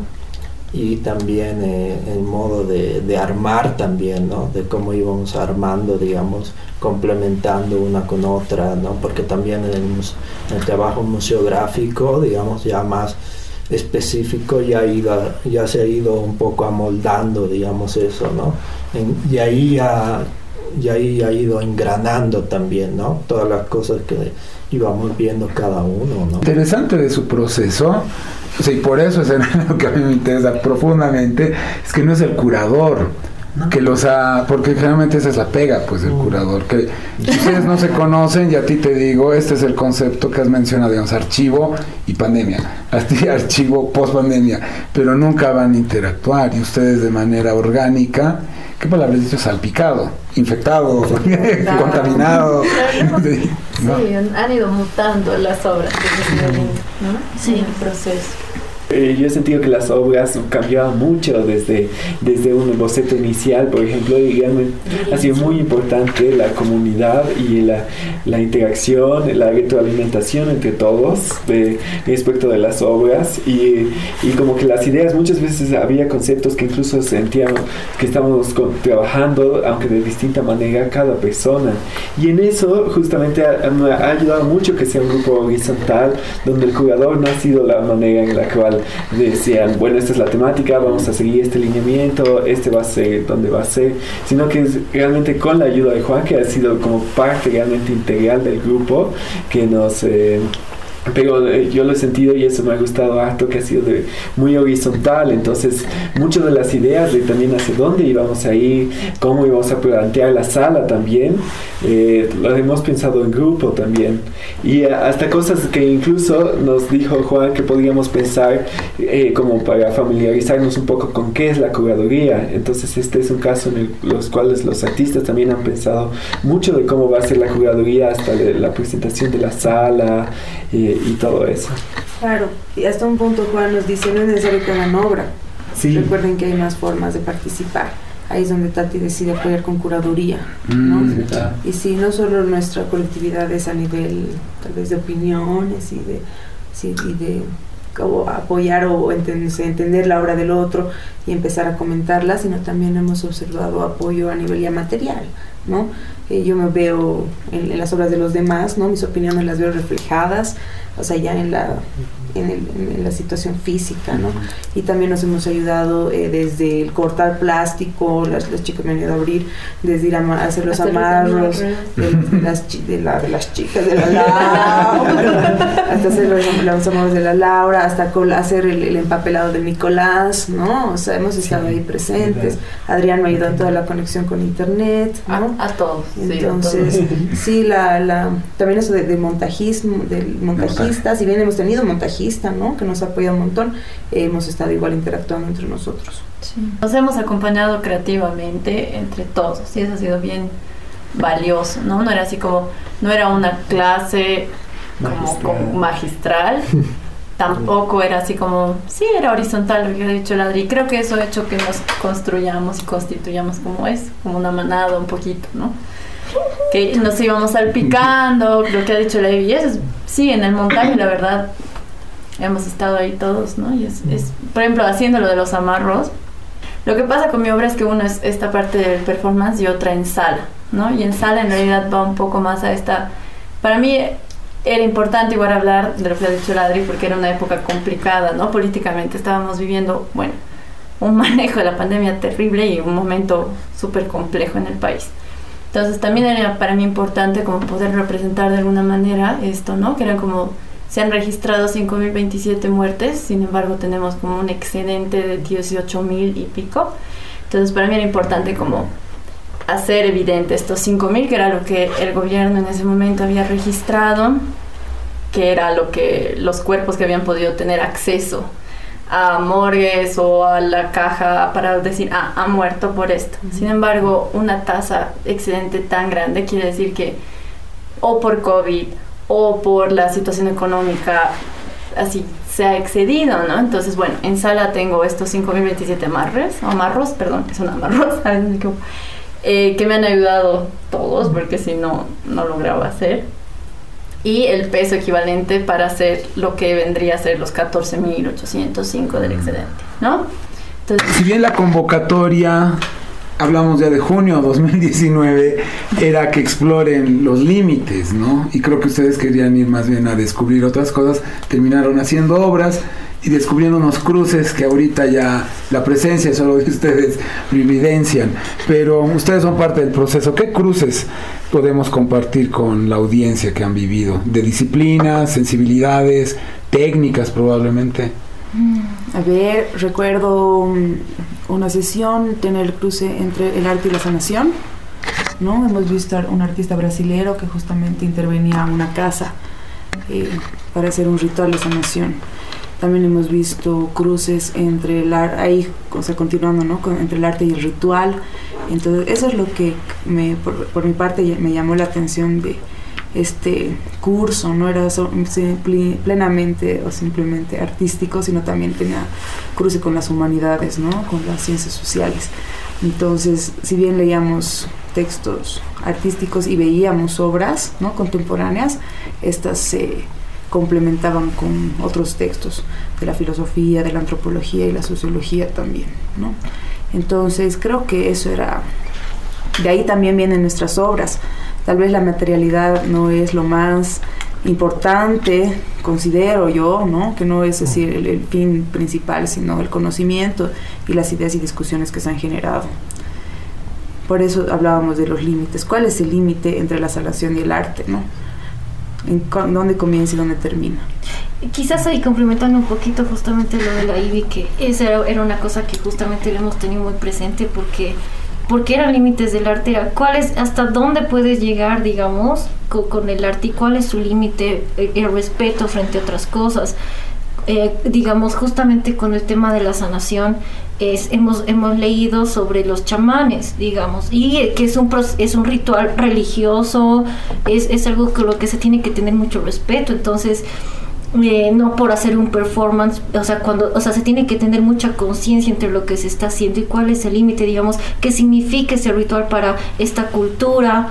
Y también eh, el modo de, de armar también, ¿no? De cómo íbamos armando, digamos, complementando una con otra, ¿no? Porque también en el, en el trabajo museográfico, digamos, ya más específico, ya, ha ido, ya se ha ido un poco amoldando, digamos, eso, ¿no? En, y ahí ya, ya ahí ha ido engranando también, ¿no? Todas las cosas que íbamos viendo cada uno, ¿no? Interesante de su proceso, o sea, y por eso es lo que a mí me interesa profundamente, es que no es el curador no. que los ha, porque generalmente esa es la pega, pues, del curador, que si ustedes no se conocen, y a ti te digo, este es el concepto que has mencionado, digamos, archivo y pandemia, archivo post pandemia, pero nunca van a interactuar, y ustedes de manera orgánica, ¿qué palabra has dicho? Salpicado, infectado, claro. contaminado. Claro. Sí, ¿no? Sí, han ido mutando las obras desde ese momento, ¿no? Sí, el proceso. Eh, yo he sentido que las obras han cambiado mucho desde, desde un boceto inicial, por ejemplo, y realmente ha sido muy importante la comunidad y la, la interacción, la retroalimentación entre todos de, respecto de las obras, y, y como que las ideas, muchas veces había conceptos que incluso sentíamos que estábamos con, trabajando, aunque de distinta manera, cada persona, y en eso justamente ha, ha ayudado mucho que sea un grupo horizontal, donde el curador no ha sido la manera en la cual decían, bueno, esta es la temática, vamos a seguir este lineamiento, este va a ser donde va a ser, sino que es realmente con la ayuda de Juan, que ha sido como parte realmente integral del grupo, que nos eh, pero eh, yo lo he sentido y eso me ha gustado harto, que ha sido de, muy horizontal. Entonces muchas de las ideas de también hacia dónde íbamos a ir, cómo íbamos a plantear la sala también, eh, lo hemos pensado en grupo también, y eh, hasta cosas que incluso nos dijo Juan que podríamos pensar eh, como para familiarizarnos un poco con qué es la curaduría. Entonces este es un caso en el, los cuales los artistas también han pensado mucho de cómo va a ser la curaduría hasta de la presentación de la sala, eh, y todo eso. Claro, y hasta un punto Juan nos dice, no es necesario que hagan obra. Sí. Recuerden que hay más formas de participar. Ahí es donde Tati decide apoyar con curaduría, ¿no? Mm, sí, claro. Y sí, no solo nuestra colectividad es a nivel tal vez de opiniones y de, sí, y de como apoyar o entender, entender la obra del otro y empezar a comentarla, sino también hemos observado apoyo a nivel ya material, ¿no? Eh, yo me veo en, en las obras de los demás, ¿no? Mis opiniones las veo reflejadas, o sea, ya en la, en, el, en la situación física, ¿no? Y también nos hemos ayudado eh, desde el cortar plástico, las, las chicas me han ido a abrir, desde ir a, a hacer los amarros de, de, las, de, la, de las chicas de la Laura, hasta hacer los, los amarros de la Laura, hasta col, hacer el, el empapelado de Nicolás, ¿no? O sea, hemos estado ahí presentes. Adrián me ha ayudado en toda la conexión con internet, ¿no? A, a todos. Entonces, sí, sí la, la, también eso de, de montajismo, del montajista, si bien hemos tenido montajista, ¿no? Que nos ha apoyado un montón, eh, hemos estado igual interactuando entre nosotros. Sí. Nos hemos acompañado creativamente entre todos, y eso ha sido bien valioso, ¿no? No era así como, no era una clase como magistral, como magistral. Tampoco era así como, sí, era horizontal lo que ha dicho el Adri. Creo que eso ha hecho que nos construyamos y constituyamos como es, como una manada un poquito, ¿no? Que nos íbamos salpicando, lo que ha dicho la Evi, eso es, sí, en el montaje la verdad hemos estado ahí todos, ¿no? Y es, es, por ejemplo, haciendo lo de los amarros, lo que pasa con mi obra es que uno es esta parte del performance y otra en sala, ¿no? Y en sala en realidad va un poco más a esta, para mí era importante igual hablar de lo que ha dicho el Adri, porque era una época complicada, ¿no? Políticamente estábamos viviendo, bueno, un manejo de la pandemia terrible y un momento súper complejo en el país. Entonces también era para mí importante como poder representar de alguna manera esto, ¿no? Que eran como, se han registrado cinco mil veintisiete muertes, sin embargo tenemos como un excedente de dieciocho mil y pico. Entonces para mí era importante como hacer evidente estos cinco mil, que era lo que el gobierno en ese momento había registrado, que era lo que los cuerpos que habían podido tener acceso a morgues o a la caja para decir, ah, ha muerto por esto. Uh-huh. Sin embargo, una tasa excedente tan grande quiere decir que o por COVID o por la situación económica así se ha excedido, ¿no? Entonces, bueno, en sala tengo estos cinco mil veintisiete amarres, amarros, perdón, son amarros, eh, que me han ayudado todos, porque si no, no lograba hacer. Y el peso equivalente para hacer lo que vendría a ser los catorce mil ochocientos cinco del excedente, ¿no? Entonces, si bien la convocatoria, hablamos ya de junio dos mil diecinueve, era que exploren los límites, ¿no? Y creo que ustedes querían ir más bien a descubrir otras cosas, terminaron haciendo obras y descubriendo unos cruces que ahorita ya la presencia solo de ustedes lo evidencian, pero ustedes son parte del proceso. ¿Qué cruces podemos compartir con la audiencia que han vivido? De disciplinas, sensibilidades, técnicas probablemente. A ver, recuerdo una sesión, tener el cruce entre el arte y la sanación, ¿no? Hemos visto a un artista brasilero que justamente intervenía en una casa eh, para hacer un ritual de sanación. También hemos visto cruces entre el arte, ahí, o sea, continuando, ¿no? Con, entre el arte y el ritual. Entonces, eso es lo que me, por, por mi parte me llamó la atención de este curso. No era so, simple, plenamente o simplemente artístico, sino también tenía cruce con las humanidades, ¿no? Con las ciencias sociales. Entonces, si bien leíamos textos artísticos y veíamos obras, ¿no? Contemporáneas, estas se eh, complementaban con otros textos de la filosofía, de la antropología y la sociología también, ¿no? Entonces creo que eso era, de ahí también vienen nuestras obras. Tal vez la materialidad no es lo más importante, considero yo, ¿no? Que no es decir el, el fin principal, sino el conocimiento y las ideas y discusiones que se han generado. Por eso hablábamos de los límites. ¿Cuál es el límite entre la salvación y el arte, ¿no? En dónde comienza y dónde termina? quizás ahí complementando un poquito justamente lo de la I B I, que esa era, era una cosa que justamente le hemos tenido muy presente, porque porque eran límites del arte, era cuál es, hasta dónde puedes llegar, digamos, con, con el arte, y cuál es su límite, el, el respeto frente a otras cosas. Eh, digamos, justamente con el tema de la sanación, es, hemos, hemos leído sobre los chamanes, digamos, y eh, que es un, es un ritual religioso, es, es algo con lo que se tiene que tener mucho respeto. Entonces, Eh, no por hacer un performance, o sea, cuando, o sea, se tiene que tener mucha conciencia entre lo que se está haciendo y cuál es el límite, digamos, qué significa ese ritual para esta cultura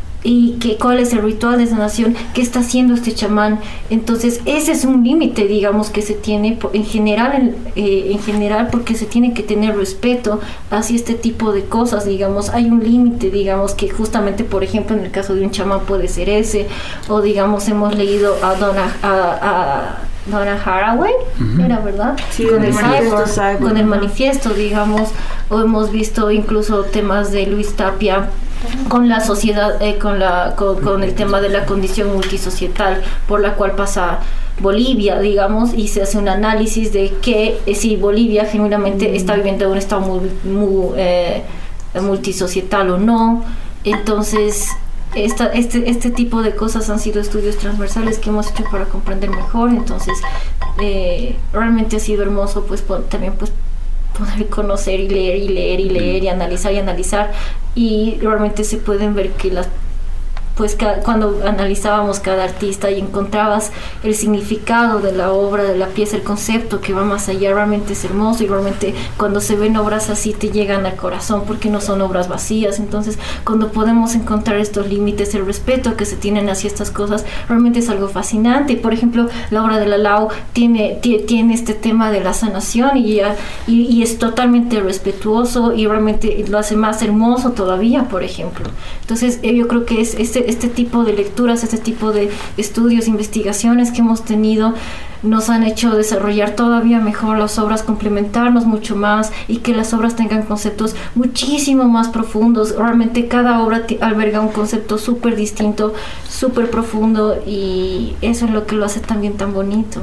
y que, cuál es el ritual de sanación, qué está haciendo este chamán. Entonces ese es un límite, digamos, que se tiene en general, en, eh, en general, porque se tiene que tener respeto hacia este tipo de cosas, digamos. Hay un límite, digamos, que justamente, por ejemplo, en el caso de un chamán puede ser ese, o digamos, hemos leído a Donna, a, a Donna Haraway, uh-huh. era verdad, sí, con el, el manifiesto, cyborg, con el manifiesto, digamos, o hemos visto incluso temas de Luis Tapia con la sociedad, eh, con la con, con el tema de la condición multisocietal por la cual pasa Bolivia, digamos, y se hace un análisis de que eh, si Bolivia genuinamente mm. está viviendo un estado muy, muy eh, multisocietal o no. Entonces esta, este, este tipo de cosas han sido estudios transversales que hemos hecho para comprender mejor. Entonces eh, realmente ha sido hermoso, pues po- también pues poder conocer y leer y leer y leer y analizar y analizar, y realmente se pueden ver que las pues ca- cuando analizábamos cada artista y encontrabas el significado de la obra, de la pieza, el concepto que va más allá, realmente es hermoso. Y realmente cuando se ven obras así te llegan al corazón, porque no son obras vacías. Entonces cuando podemos encontrar estos límites, el respeto que se tienen hacia estas cosas, realmente es algo fascinante. Y por ejemplo, la obra de la Lau tiene, t- tiene este tema de la sanación y, y, y es totalmente respetuoso, y realmente lo hace más hermoso todavía, por ejemplo. Entonces eh, yo creo que es este este tipo de lecturas, este tipo de estudios, investigaciones que hemos tenido, nos han hecho desarrollar todavía mejor las obras, complementarnos mucho más, y que las obras tengan conceptos muchísimo más profundos. Realmente cada obra t- alberga un concepto súper distinto, súper profundo, y eso es lo que lo hace también tan bonito.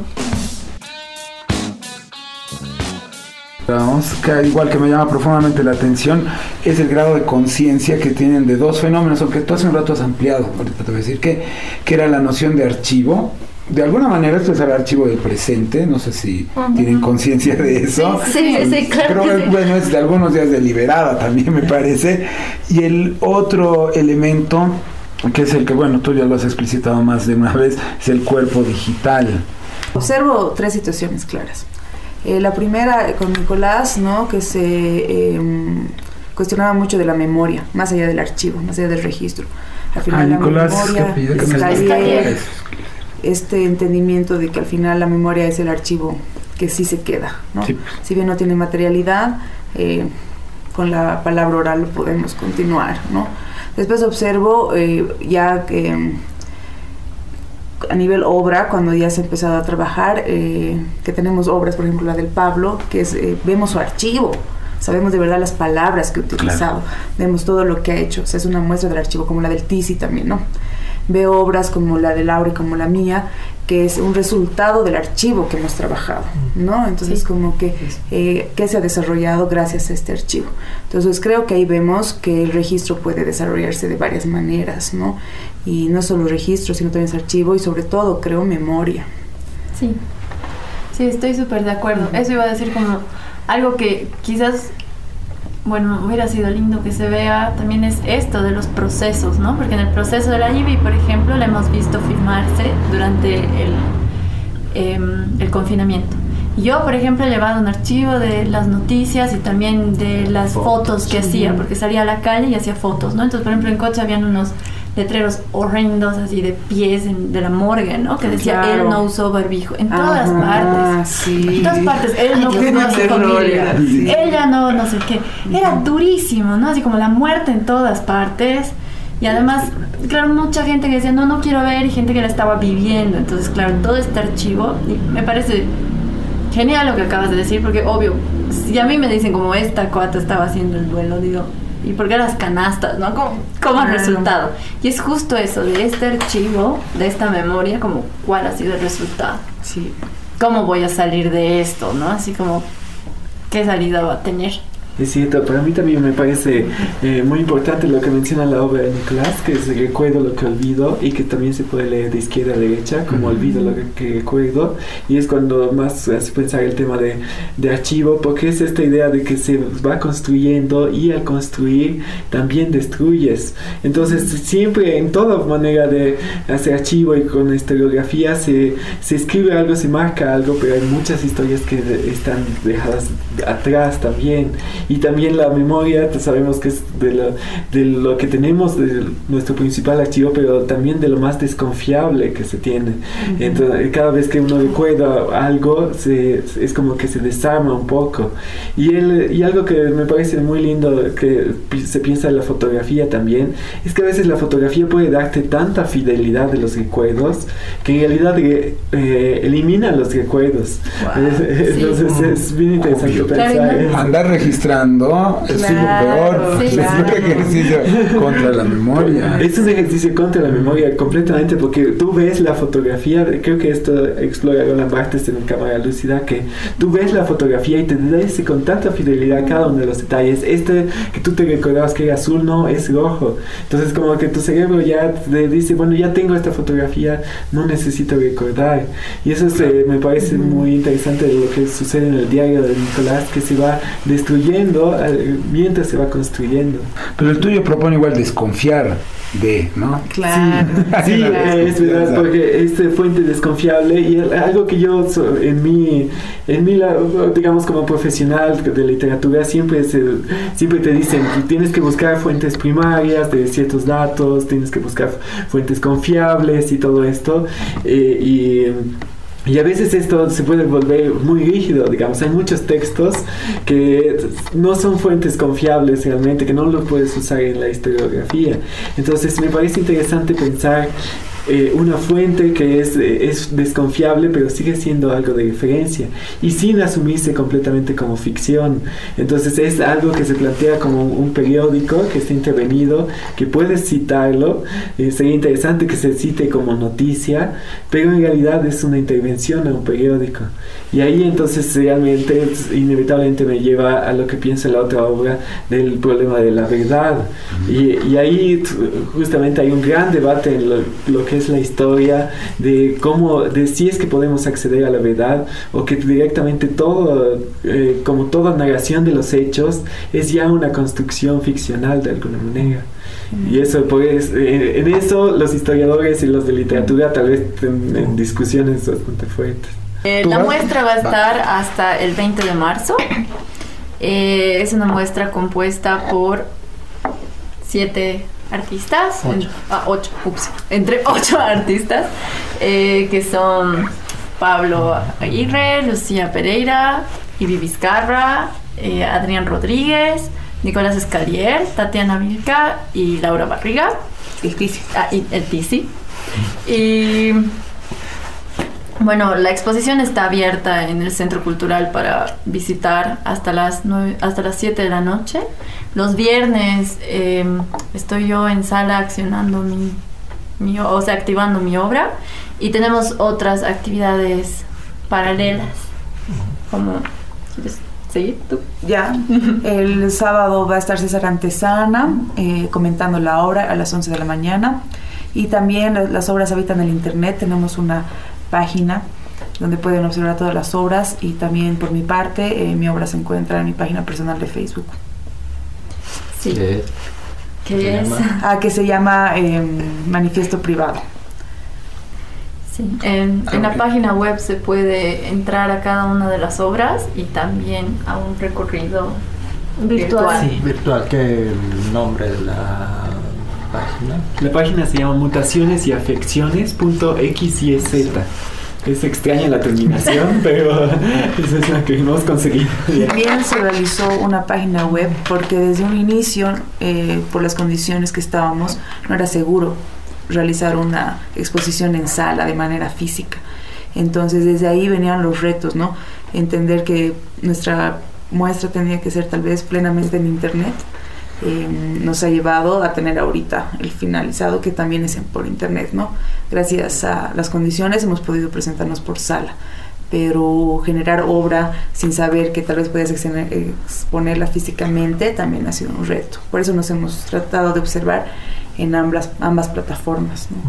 Que igual que me llama profundamente la atención es el grado de conciencia que tienen de dos fenómenos, aunque tú hace un rato has ampliado, ahorita te voy a decir que, que era la noción de archivo. De alguna manera esto es el archivo del presente, no sé si uh-huh. tienen conciencia de eso. Sí, sí, sí, claro. Pero que sí. Bueno, es de algunos días deliberada también, me parece. Y el otro elemento, que es el que, bueno, tú ya lo has explicitado más de una vez, es el cuerpo digital. Observo tres situaciones claras. Eh, la primera con Nicolás, ¿no? Que se eh, cuestionaba mucho de la memoria, más allá del archivo, más allá del registro. Al final, ah, la Nicolás, memoria es este entendimiento de que al final la memoria es el archivo que sí se queda, ¿no? Sí. Si bien no tiene materialidad, eh, con la palabra oral lo podemos continuar, ¿no? Después observo eh, ya que eh, a nivel obra, cuando ya se ha empezado a trabajar, eh, que tenemos obras, por ejemplo la del Pablo, que es, eh, vemos su archivo, sabemos de verdad las palabras que ha utilizado, claro. Vemos todo lo que ha hecho, o sea, es una muestra del archivo, como la del Tizi también, ¿no? Veo obras como la de Laura y como la mía, que es un resultado del archivo que hemos trabajado, ¿no? Entonces, sí. como que, eh, que se ha desarrollado gracias a este archivo. Entonces, creo que ahí vemos que el registro puede desarrollarse de varias maneras, ¿no? Y no solo registro, sino también es archivo y sobre todo, creo, memoria. Sí, sí, estoy súper de acuerdo. Uh-huh. Eso iba a decir como algo que quizás, bueno, hubiera sido lindo que se vea también, es esto de los procesos, ¿no? Porque en el proceso de la I B I, por ejemplo, la hemos visto filmarse durante el, eh, el confinamiento. Yo, por ejemplo, he llevado un archivo de las noticias y también de las fotos, fotos que hacía, porque salía a la calle y hacía fotos, ¿no? Entonces, por ejemplo, en Cocha habían unos letreros horrendos así de pies en, de la morgue, ¿no? Que decía, claro. Él no usó barbijo. En todas Ajá, partes. Sí. En todas partes. Él no cuidó a su familia. Sí. Ella no, no sé qué. Era durísimo, ¿no? Así como la muerte en todas partes. Y además, claro, mucha gente que decía, no, no quiero ver, y gente que la estaba viviendo. Entonces, claro, todo este archivo, y me parece genial lo que acabas de decir, porque obvio, si a mí me dicen como esta cuata estaba haciendo el duelo, digo, ¿y por qué las canastas, no? ¿Cómo, cómo ha resultado? Y es justo eso, de este archivo, de esta memoria, como cuál ha sido el resultado. Sí. ¿Cómo voy a salir de esto, no? Así como, ¿qué salida va a tener? Es cierto, para mí también me parece eh, muy importante lo que menciona la obra de Nicolás, que es recuerdo lo que olvido, y que también se puede leer de izquierda a derecha, como uh-huh. olvido lo que, que recuerdo, y es cuando más hace pensar el tema de, de archivo, porque es esta idea de que se va construyendo y al construir también destruyes. Entonces siempre en toda manera de hacer archivo y con historiografía se, se escribe algo, se marca algo, pero hay muchas historias que están dejadas atrás también. Y también la memoria, sabemos que es de lo, de lo que tenemos, de nuestro principal archivo, pero también de lo más desconfiable que se tiene. Uh-huh. Entonces, cada vez que uno recuerda algo, se, es como que se desarma un poco. Y, el, y algo que me parece muy lindo, que se piensa en la fotografía también, es que a veces la fotografía puede darte tanta fidelidad de los recuerdos, que en realidad eh, elimina los recuerdos. Wow. Entonces, sí. es bien interesante Obvio. pensar. Claro, andar registrando es claro, lo peor, sí, es claro. un ejercicio contra la memoria. Es un ejercicio contra la memoria completamente, porque tú ves la fotografía, creo que esto explora Roland Barthes en Cámara Lúcida, que tú ves la fotografía y te dice con tanta fidelidad cada uno de los detalles. Este que tú te recordabas que era azul, no, es rojo. Entonces como que tu cerebro ya te dice, bueno, ya tengo esta fotografía, no necesito recordar. Y eso se, me parece muy interesante de lo que sucede en el diario de Nicolás, que se va destruyendo mientras se va construyendo. Pero el tuyo propone igual desconfiar de, ¿no? Claro. Sí, sí es verdad, porque es fuente desconfiable, y algo que yo en mi, en mi digamos como profesional de literatura siempre se, siempre te dicen, tienes que buscar fuentes primarias de ciertos datos, tienes que buscar fuentes confiables y todo esto, eh, y Y a veces esto se puede volver muy rígido, digamos. Hay muchos textos que no son fuentes confiables realmente, que no los puedes usar en la historiografía. Entonces me parece interesante pensar eh, una fuente que es, es desconfiable, pero sigue siendo algo de referencia y sin asumirse completamente como ficción. Entonces es algo que se plantea como un periódico que está intervenido, que puedes citarlo. Eh, sería interesante que se cite como noticia, pero en realidad es una intervención a un periódico. Y ahí entonces realmente inevitablemente me lleva a lo que piensa la otra obra del problema de la verdad. Y, y ahí justamente hay un gran debate en lo, lo que es la historia de cómo, de si es que podemos acceder a la verdad, o que directamente todo, eh, como toda narración de los hechos, es ya una construcción ficcional de alguna manera. Y eso, pues, eh, en eso los historiadores y los de literatura tal vez en, en discusiones bastante fuertes. Eh, la muestra va a estar hasta el veinte de marzo. Eh, es una muestra compuesta por siete artistas, ocho, en, ah, ocho ups, entre ocho artistas, eh, que son Pablo Aguirre, Lucía Pereira, Ivy Vizcarra, eh, Adrián Rodríguez, Nicolás Escalier, Tatiana Vilca y Laura Barriga. El Tizi. Ah, y el Tizi. Y bueno, la exposición está abierta en el Centro Cultural para visitar hasta las nueve, hasta las siete de la noche. Los viernes eh, estoy yo en sala accionando mi, mi, o sea, activando mi obra, y tenemos otras actividades paralelas. Como, ¿quieres seguir tú? Ya, el sábado va a estar César Antesana eh, comentando la obra a las once de la mañana, y también las obras habitan el internet. Tenemos una página donde pueden observar todas las obras, y también por mi parte eh, mi obra se encuentra en mi página personal de Facebook. Sí. ¿Qué, ¿Qué es? Ah, que se llama eh, Manifiesto Privado. Sí, en, en la página web se puede entrar a cada una de las obras y también a un recorrido virtual. virtual. Sí, virtual. ¿Qué el nombre de la página? La página se llama mutaciones y afecciones punto equis y zeta. Es extraña la terminación, pero eso es lo que hemos conseguido. También se realizó una página web porque desde un inicio, eh, por las condiciones que estábamos, no era seguro realizar una exposición en sala de manera física. Entonces desde ahí venían los retos, ¿no? Entender que nuestra muestra tendría que ser tal vez plenamente en internet, eh, nos ha llevado a tener ahorita el finalizado, que también es por internet, ¿no? Gracias a las condiciones hemos podido presentarnos por sala, pero generar obra sin saber que tal vez puedas exponerla físicamente también ha sido un reto. Por eso nos hemos tratado de observar en ambas, ambas plataformas, ¿no?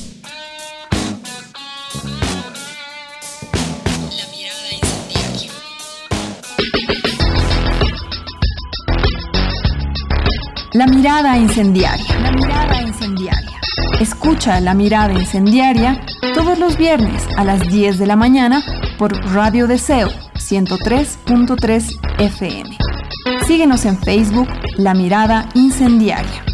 La mirada incendiaria. La mirada incendiaria. Escucha La Mirada Incendiaria todos los viernes a las diez de la mañana por Radio Deseo ciento tres punto tres F M. Síguenos en Facebook La Mirada Incendiaria.